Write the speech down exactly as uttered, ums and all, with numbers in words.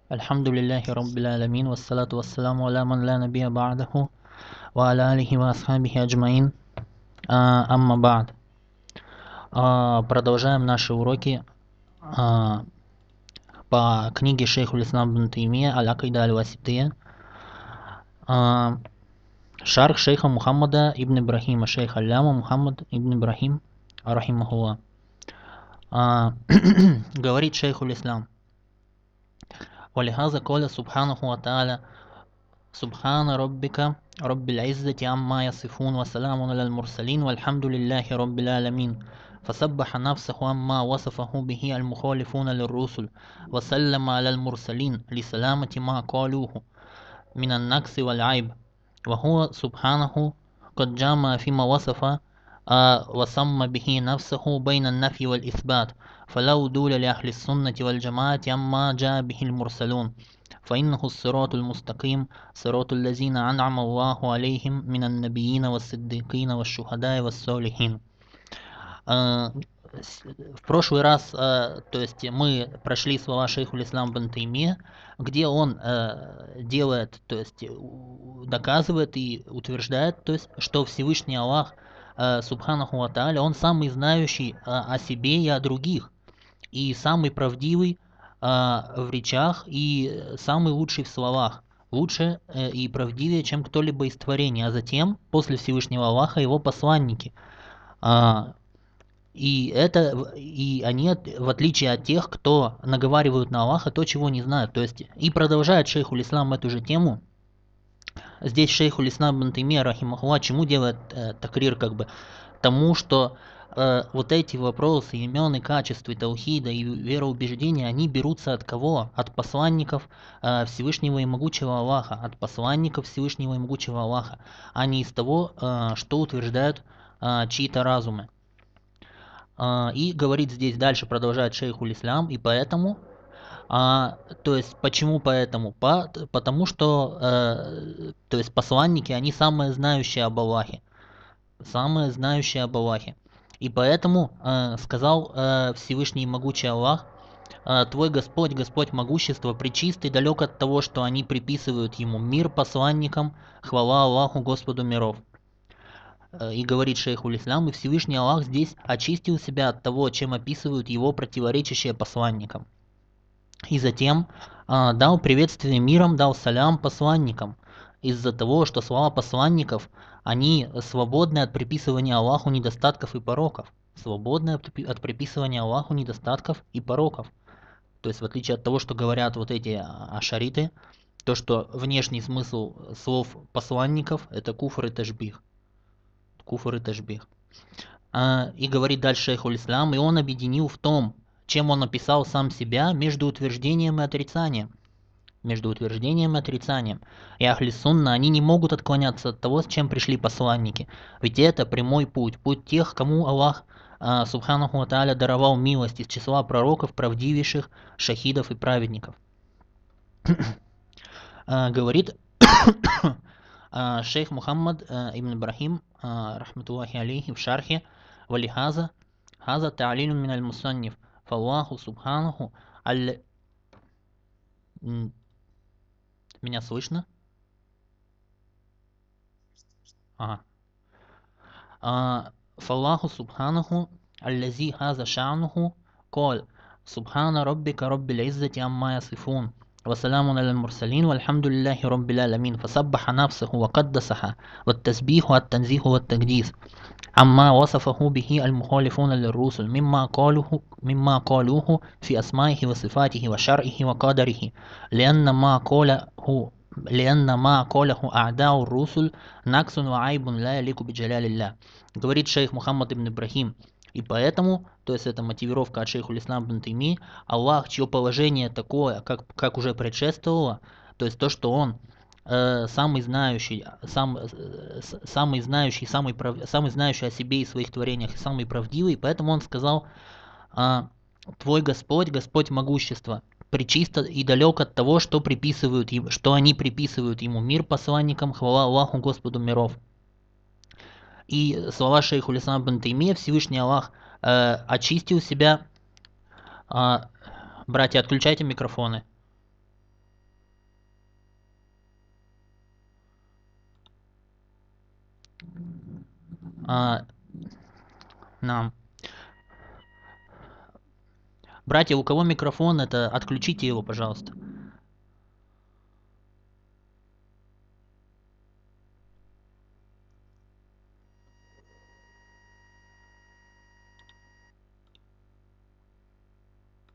Альхамдулиллахи Раббил Алямин, вассалату вассаламу аля ман ла набия ба'даху, ва аля алихи ва асхабихи аджмаин, а, амма ба'д. А, Продолжаем наши уроки а, по книге шейху Ислам ибн Таймия Аль-Акида Аль-Васития. А, Шарх шейха Мухаммада ибн Ибрахима, шейх Алляма Мухаммад ибн Ибрахим, рахимахуллах. А, Говорит шейху Ислам: «Валихаза коля субханаху ва та'аля Субхана раббика раббил иззати амма ясифун ва саламун аля аль-мурсалин вальхамдулиллахи раббил алямин. فسبح نفسه عما وصفه به المخالفون للرسل وسلم على المرسلين لسلامة ما قالوه من النقص والعيب وهو سبحانه قد جامع فيما وصف آه وسمى به نفسه بين النفي والإثبات فلا دول لأهل السنة والجماعة عما جاء به المرسلون فإنه الصراط المستقيم صراط الذين أنعم الله عليهم من النبيين والصديقين والشهداء والصالحين». В прошлый раз, то есть мы прошли слова шейху Ислам ибн Таймия, где он делает, то есть доказывает и утверждает, то есть, что Всевышний Аллах, субханаху ва тааля, он самый знающий о себе и о других, и самый правдивый в речах, и самый лучший в словах, лучше и правдивее, чем кто-либо из творений, а затем, после Всевышнего Аллаха, его посланники. И это, и они, в отличие от тех, кто наговаривают на Аллаха то, чего не знают. То есть, и продолжает шейху Ислам эту же тему. Здесь шейху Ислам ибн Таймия, рахимахуллах, чему делает э, такрир, как бы, тому, что э, вот эти вопросы имен и качеств и таухида и вероубеждения, они берутся от кого? От посланников э, Всевышнего и Могучего Аллаха, от посланников Всевышнего и Могучего Аллаха, а не из того, э, что утверждают э, чьи-то разумы. И говорит здесь дальше, продолжает шейху Ислам, и поэтому, а, то есть почему поэтому? По, потому что, э, то есть посланники, они самые знающие об Аллахе, самые знающие об Аллахе. И поэтому э, сказал э, Всевышний и Могучий Аллах: «Твой Господь, Господь могущества, пречистый, далек от того, что они приписывают Ему. Мир посланникам, хвала Аллаху, Господу миров». И говорит шейху Ислам, и Всевышний Аллах здесь очистил себя от того, чем описывают его противоречащие посланникам. И затем а, дал приветствие миром, дал салям посланникам, из-за того, что слова посланников, они свободны от приписывания Аллаху недостатков и пороков. Свободны от приписывания Аллаху недостатков и пороков. То есть в отличие от того, что говорят вот эти ашариты, то, что внешний смысл слов посланников – это куфр и ташбих. Куфр и ташбих. А, и говорит дальше шейху Ислам, и он объединил в том, чем он описал сам себя, между утверждением и отрицанием. Между утверждением и отрицанием. И ахли сунна, они не могут отклоняться от того, с чем пришли посланники. Ведь это прямой путь, путь тех, кому Аллах, а, субханаху ва тааля, даровал милость из числа пророков, правдивейших, шахидов и праведников. а, говорит шейх Мухаммад ибн Ибрахим, рахматуллахи алейхи, в шархе: «Валихаза хаза та'лилун мин аль-мусанниф, фаллаху субханаху аль...» Меня слышно? Ага. «Фаллаху субханаху аллази хаза ша'нуху кол субхана раббика раббил иззати амма ясифун وسلام على المرسلين والحمد لله رب العالمين فسبح نفسه وقدسها والتسبيح والتنزيه والتقديس عما وصفه به المخالفون للرسل مما قالوه مما قالوه في أسمائه وصفاته وشرعه وقدره لأن ما قاله لأن ما قاله أعداء الرسل نقص وعيب لا يليق بجلال الله». Говорит шейх Мухаммад ибн Ибрахим. И поэтому, то есть это мотивировка от шейху Ислам ибн Тайми, Аллах, чье положение такое, как, как уже предшествовало, то есть то, что он э, самый знающий, сам, э, самый знающий, самый, прав, самый знающий о себе и своих творениях, и самый правдивый, поэтому он сказал: э, «Твой Господь, Господь могущества, пречисто и далек от того, что приписывают ему, что они приписывают ему. Мир посланникам, хвала Аллаху, Господу миров». И слова шейху Ислам ибн Таймия: Всевышний Аллах э, очистил себя. Э, братья, отключайте микрофоны. А, нам. Братья, у кого микрофон, это отключите его, пожалуйста.